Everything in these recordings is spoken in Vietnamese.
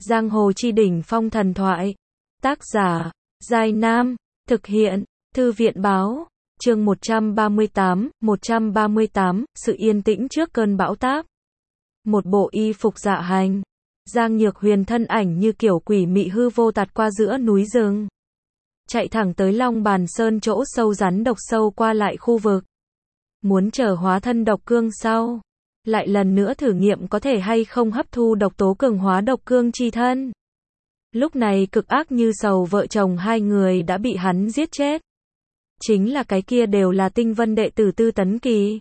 Giang hồ chi đỉnh phong thần thoại. Tác giả, Giai Nam. Thực hiện, Thư viện báo. Chương 138, sự yên tĩnh trước cơn bão táp. Một bộ y phục dạ hành. Giang Nhược Huyền thân ảnh như kiểu quỷ mị hư vô tạt qua giữa núi rừng. Chạy thẳng tới Long Bàn Sơn chỗ sâu rắn độc sâu qua lại khu vực. Muốn trở hóa thân độc cương sau. Lại lần nữa thử nghiệm có thể hay không hấp thu độc tố cường hóa độc cương chi thân. Lúc này cực ác như sầu vợ chồng hai người đã bị hắn giết chết. Chính là cái kia đều là tinh vân đệ tử Tư Tấn Kỳ.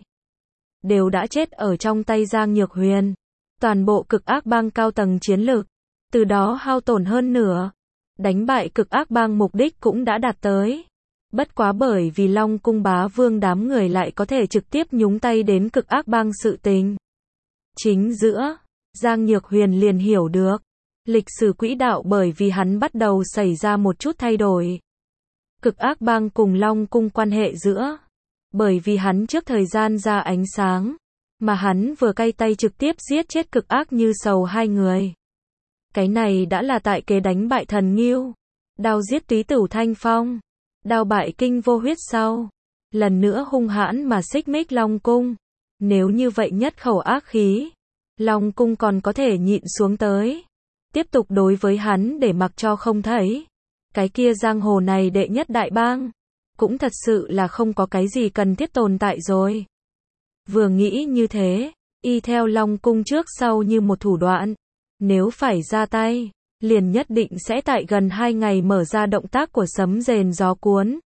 Đều đã chết ở trong tay Giang Nhược Huyền. Toàn bộ cực ác bang cao tầng chiến lược. Từ đó hao tổn hơn nửa. Đánh bại cực ác bang mục đích cũng đã đạt tới. Bất quá bởi vì Long Cung bá vương đám người lại có thể trực tiếp nhúng tay đến cực ác bang sự tình. Chính giữa, Giang Nhược Huyền liền hiểu được. Lịch sử quỹ đạo bởi vì hắn bắt đầu xảy ra một chút thay đổi. Cực ác bang cùng Long Cung quan hệ giữa. Bởi vì hắn trước thời gian ra ánh sáng. Mà hắn vừa cay tay trực tiếp giết chết cực ác như sầu hai người. Cái này đã là tại kế đánh bại thần Ngưu. Đao giết Túy Tửu Thanh Phong. Đao bại Kinh Vô Huyết sau. Lần nữa hung hãn mà xích mích Long Cung. Nếu như vậy nhất khẩu ác khí. Long Cung còn có thể nhịn xuống tới. Tiếp tục đối với hắn để mặc cho không thấy. Cái kia giang hồ này đệ nhất đại bang. Cũng thật sự là không có cái gì cần thiết tồn tại rồi. Vừa nghĩ như thế. Y theo Long Cung trước sau như một thủ đoạn. Nếu phải ra tay. Liền nhất định sẽ tại gần 2 ngày mở ra động tác của sấm rền gió cuốn.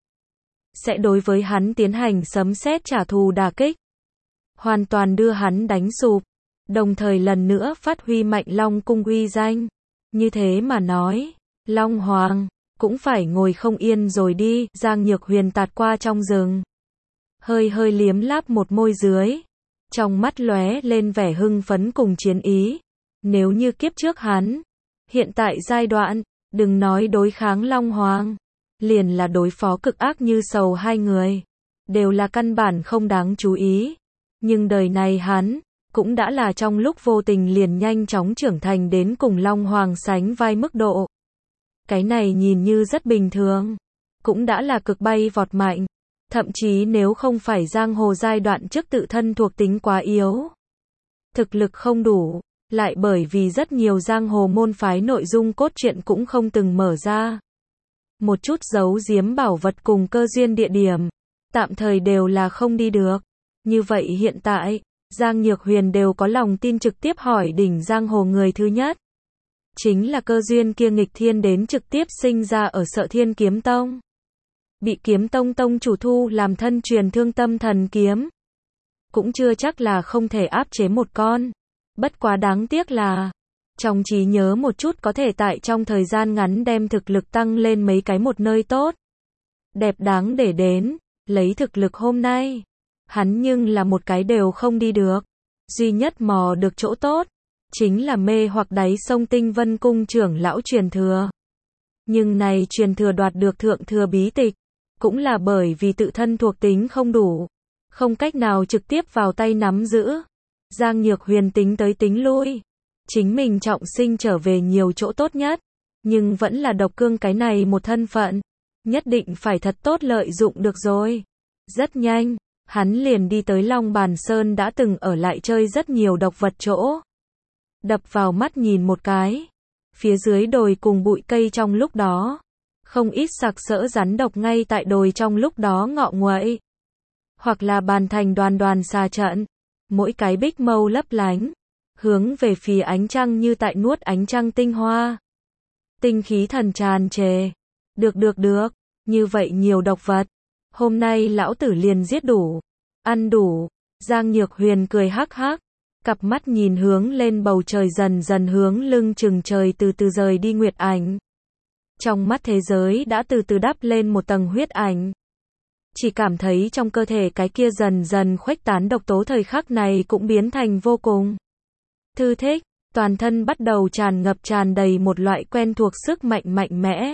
Sẽ đối với hắn tiến hành sấm sét trả thù đả kích. Hoàn toàn đưa hắn đánh sụp. Đồng thời lần nữa phát huy mạnh Long Cung uy danh. Như thế mà nói, Long Hoàng, cũng phải ngồi không yên rồi đi. Giang Nhược Huyền tạt qua trong rừng. Hơi hơi liếm láp một môi dưới. Trong mắt lóe lên vẻ hưng phấn cùng chiến ý. Nếu như kiếp trước hắn, hiện tại giai đoạn, đừng nói đối kháng Long Hoàng. Liền là đối phó cực ác như sầu hai người. Đều là căn bản không đáng chú ý. Nhưng đời này hắn, cũng đã là trong lúc vô tình liền nhanh chóng trưởng thành đến cùng Long Hoàng sánh vai mức độ. Cái này nhìn như rất bình thường. Cũng đã là cực bay vọt mạnh. Thậm chí nếu không phải giang hồ giai đoạn trước tự thân thuộc tính quá yếu. Thực lực không đủ. Lại bởi vì rất nhiều giang hồ môn phái nội dung cốt truyện cũng không từng mở ra. Một chút giấu giếm bảo vật cùng cơ duyên địa điểm. Tạm thời đều là không đi được. Như vậy hiện tại, Giang Nhược Huyền đều có lòng tin trực tiếp hỏi đỉnh giang hồ người thứ nhất. Chính là cơ duyên kia nghịch thiên đến trực tiếp sinh ra ở Sợ Thiên Kiếm Tông. Bị Kiếm Tông tông chủ thu làm thân truyền Thương Tâm Thần Kiếm. Cũng chưa chắc là không thể áp chế một con. Bất quá đáng tiếc là, trong trí nhớ một chút có thể tại trong thời gian ngắn đem thực lực tăng lên mấy cái một nơi tốt. Đẹp đáng để đến, lấy thực lực hôm nay. Hắn nhưng là một cái đều không đi được. Duy nhất mò được chỗ tốt. Chính là mê hoặc đáy sông Tinh Vân Cung trưởng lão truyền thừa. Nhưng này truyền thừa đoạt được thượng thừa bí tịch. Cũng là bởi vì tự thân thuộc tính không đủ. Không cách nào trực tiếp vào tay nắm giữ. Giang Nhược Huyền tính tới tính lui. Chính mình trọng sinh trở về nhiều chỗ tốt nhất. Nhưng vẫn là độc cương cái này một thân phận. Nhất định phải thật tốt lợi dụng được rồi. Rất nhanh. Hắn liền đi tới Long Bàn Sơn đã từng ở lại chơi rất nhiều độc vật chỗ. Đập vào mắt nhìn một cái. Phía dưới đồi cùng bụi cây trong lúc đó. Không ít sặc sỡ rắn độc ngay tại đồi trong lúc đó ngọ nguậy. Hoặc là bàn thành đoàn đoàn xà trận. Mỗi cái bích mâu lấp lánh. Hướng về phía ánh trăng như tại nuốt ánh trăng tinh hoa. Tinh khí thần tràn trề. Được. Như vậy nhiều độc vật. Hôm nay lão tử liền giết đủ. Ăn đủ. Giang Nhược Huyền cười hắc hắc. Cặp mắt nhìn hướng lên bầu trời dần dần hướng lưng chừng trời từ từ rời đi nguyệt ảnh. Trong mắt thế giới đã từ từ đắp lên một tầng huyết ảnh. Chỉ cảm thấy trong cơ thể cái kia dần dần khuếch tán độc tố thời khắc này cũng biến thành vô cùng thư thích. Toàn thân bắt đầu tràn ngập tràn đầy một loại quen thuộc sức mạnh mạnh mẽ.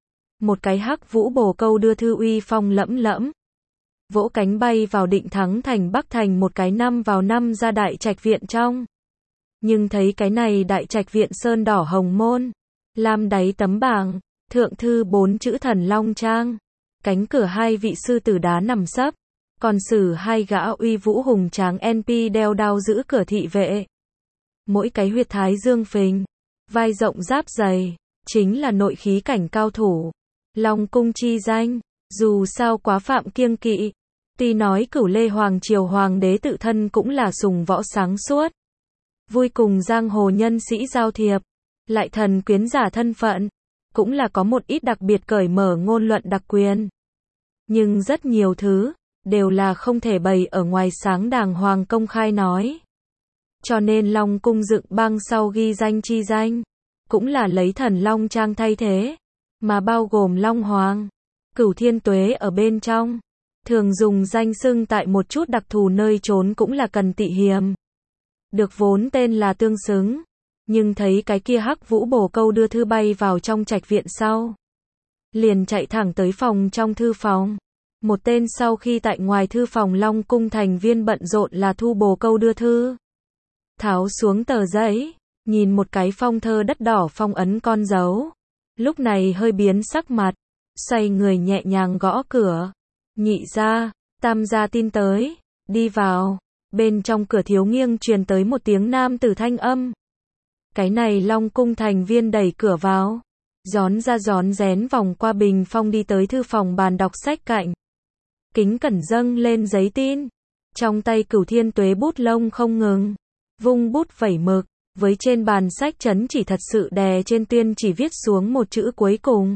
Một cái hắc vũ bồ câu đưa thư uy phong lẫm lẫm. Vỗ cánh bay vào Định Thắng thành Bắc thành một cái năm vào năm ra đại trạch viện trong. Nhưng thấy cái này đại trạch viện sơn đỏ hồng môn, lam đáy tấm bảng, thượng thư 4 chữ Thần Long Trang, cánh cửa 2 vị sư tử đá nằm sấp, còn xử 2 gã uy vũ hùng tráng NP đeo đao giữ cửa thị vệ. Mỗi cái huyệt thái dương phình, vai rộng giáp dày, chính là nội khí cảnh cao thủ. Long cung chi danh, dù sao quá phạm kiêng kỵ. Tuy nói Cửu Lê Hoàng Triều Hoàng đế tự thân cũng là sùng võ sáng suốt, vui cùng giang hồ nhân sĩ giao thiệp, lại thần quyến giả thân phận, cũng là có một ít đặc biệt cởi mở ngôn luận đặc quyền. Nhưng rất nhiều thứ, đều là không thể bày ở ngoài sáng đàng hoàng công khai nói. Cho nên Long cung dựng bang sau ghi danh chi danh, cũng là lấy Thần Long Trang thay thế, mà bao gồm Long Hoàng, Cửu Thiên Tuế ở bên trong. Thường dùng danh xưng tại một chút đặc thù nơi trốn cũng là cần tị hiềm. Được vốn tên là tương xứng, nhưng thấy cái kia Hắc Vũ bồ câu đưa thư bay vào trong trạch viện sau, liền chạy thẳng tới phòng trong thư phòng. Một tên sau khi tại ngoài thư phòng Long cung thành viên bận rộn là thu bồ câu đưa thư. Tháo xuống tờ giấy, nhìn một cái phong thơ đất đỏ phong ấn con dấu. Lúc này hơi biến sắc mặt, xoay người nhẹ nhàng gõ cửa. Nhị gia, tam gia tin tới, đi vào. Bên trong cửa thiếu nghiêng truyền tới một tiếng nam tử thanh âm. Cái này Long cung thành viên đẩy cửa vào, gión ra gión rén vòng qua bình phong đi tới thư phòng bàn đọc sách cạnh. Kính cẩn dâng lên giấy tin, trong tay Cửu Thiên Tuế bút lông không ngừng, vung bút vẩy mực, với trên bàn sách chấn chỉ thật sự đè trên tuyên chỉ viết xuống một chữ cuối cùng.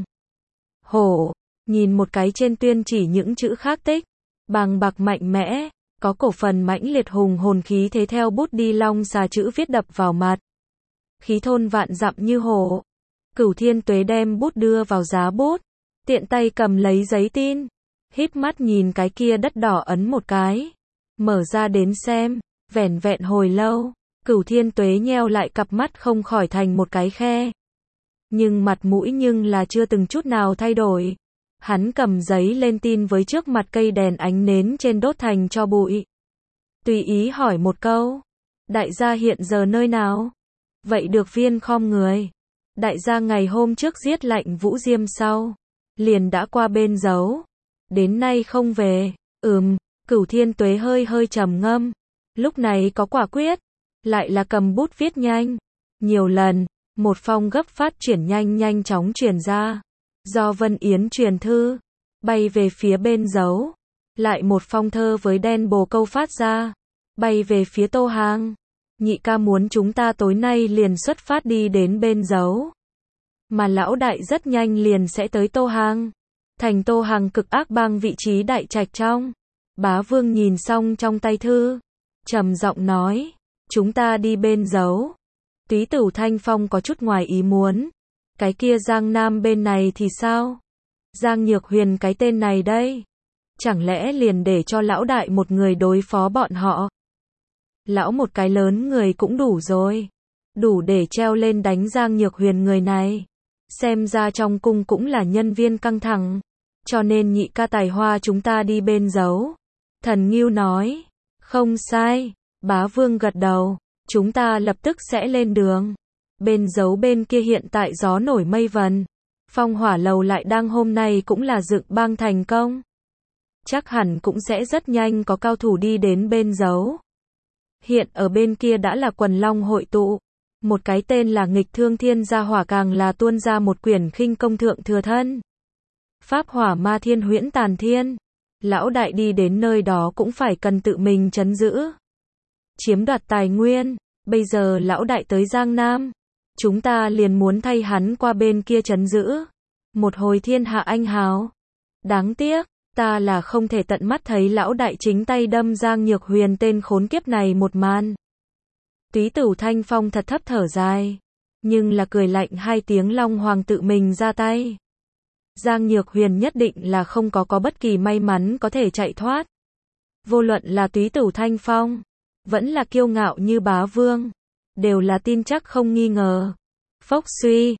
Hổ, nhìn một cái trên tuyên chỉ những chữ khác tích, bàng bạc mạnh mẽ, có cổ phần mãnh liệt hùng hồn khí thế theo bút đi long xà chữ viết đập vào mặt. Khí thôn vạn dặm như hổ. Cửu Thiên Tuế đem bút đưa vào giá bút, tiện tay cầm lấy giấy tin, híp mắt nhìn cái kia đất đỏ ấn một cái, mở ra đến xem, vẻn vẹn hồi lâu, Cửu Thiên Tuế nheo lại cặp mắt không khỏi thành một cái khe. Nhưng mặt mũi nhưng là chưa từng chút nào thay đổi. Hắn cầm giấy lên tin với trước mặt cây đèn ánh nến trên đốt thành cho bụi. Tùy ý hỏi một câu, đại gia hiện giờ nơi nào? Vậy được viên khom người. Đại gia ngày hôm trước giết Lạnh Vũ Diêm sau, liền đã qua bên giấu, đến nay không về. Cửu Thiên Tuế hơi trầm ngâm, lúc này có quả quyết, lại là cầm bút viết nhanh. Nhiều lần, một phong gấp phát chuyển nhanh chóng truyền ra. Do Vân Yến truyền thư, bay về phía bên giấu. Lại một phong thơ với đen bồ câu phát ra, bay về phía Tô Hàng. Nhị ca muốn chúng ta tối nay liền xuất phát đi đến bên giấu. Mà lão đại rất nhanh liền sẽ tới Tô Hàng. Thành Tô Hàng cực ác bang vị trí đại trạch trong. Bá Vương nhìn xong trong tay thư, trầm giọng nói, chúng ta đi bên giấu. Túy Tử Thanh Phong có chút ngoài ý muốn. Cái kia Giang Nam bên này thì sao? Giang Nhược Huyền cái tên này đây. Chẳng lẽ liền để cho lão đại một người đối phó bọn họ? Lão một cái lớn người cũng đủ rồi. Đủ để treo lên đánh Giang Nhược Huyền người này. Xem ra trong cung cũng là nhân viên căng thẳng. Cho nên nhị ca tài hoa chúng ta đi bên giấu. Thần Ngưu nói. Không sai. Bá Vương gật đầu. Chúng ta lập tức sẽ lên đường. Bên giấu bên kia hiện tại gió nổi mây vần. Phong Hỏa Lầu lại đang hôm nay cũng là dựng bang thành công. Chắc hẳn cũng sẽ rất nhanh có cao thủ đi đến bên giấu. Hiện ở bên kia đã là quần long hội tụ. Một cái tên là Nghịch Thương Thiên Gia Hỏa càng là tuôn ra một quyển khinh công thượng thừa thân. Pháp Hỏa Ma Thiên Huyễn Tàn Thiên. Lão đại đi đến nơi đó cũng phải cần tự mình trấn giữ. Chiếm đoạt tài nguyên. Bây giờ lão đại tới Giang Nam. Chúng ta liền muốn thay hắn qua bên kia trấn giữ. Một hồi thiên hạ anh hào. Đáng tiếc, ta là không thể tận mắt thấy lão đại chính tay đâm Giang Nhược Huyền tên khốn kiếp này một màn. Túy Tử Thanh Phong thật thấp thở dài. Nhưng là cười lạnh hai tiếng Long Hoàng tự mình ra tay. Giang Nhược Huyền nhất định là không có bất kỳ may mắn có thể chạy thoát. Vô luận là Túy Tử Thanh Phong, vẫn là kiêu ngạo như Bá Vương. Đều là tin chắc không nghi ngờ. Phốc suy,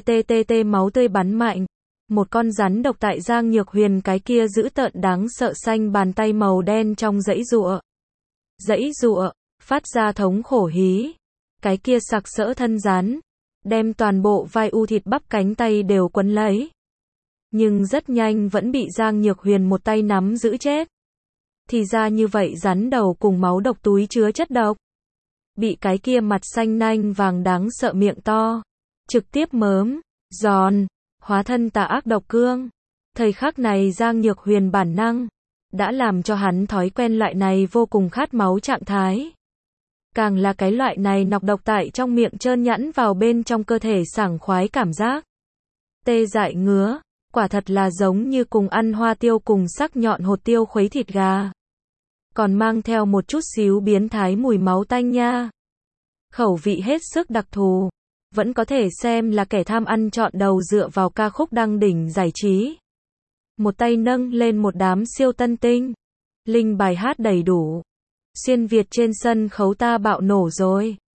tê máu tươi bắn mạnh. Một con rắn độc tại Giang Nhược Huyền cái kia dữ tợn đáng sợ xanh bàn tay màu đen trong dãy giụa, phát ra thống khổ hí. Cái kia sặc sỡ thân rắn, đem toàn bộ vai u thịt bắp cánh tay đều quấn lấy. Nhưng rất nhanh vẫn bị Giang Nhược Huyền một tay nắm giữ chết. Thì ra như vậy rắn đầu cùng máu độc túi chứa chất độc. Bị cái kia mặt xanh nanh vàng đáng sợ miệng to. Trực tiếp mớm, giòn, hóa thân tà ác độc cương. Thời khắc này Giang Nhược Huyền bản năng, đã làm cho hắn thói quen loại này vô cùng khát máu trạng thái. Càng là cái loại này nọc độc tại trong miệng trơn nhẵn vào bên trong cơ thể sảng khoái cảm giác. Tê dại ngứa, quả thật là giống như cùng ăn hoa tiêu cùng sắc nhọn hột tiêu khuấy thịt gà. Còn mang theo một chút xíu biến thái mùi máu tanh nha. Khẩu vị hết sức đặc thù, vẫn có thể xem là kẻ tham ăn chọn đầu dựa vào ca khúc đăng đỉnh giải trí. Một tay nâng lên một đám siêu tân tinh. Linh bài hát đầy đủ. Xuyên Việt trên sân khấu ta bạo nổ rồi.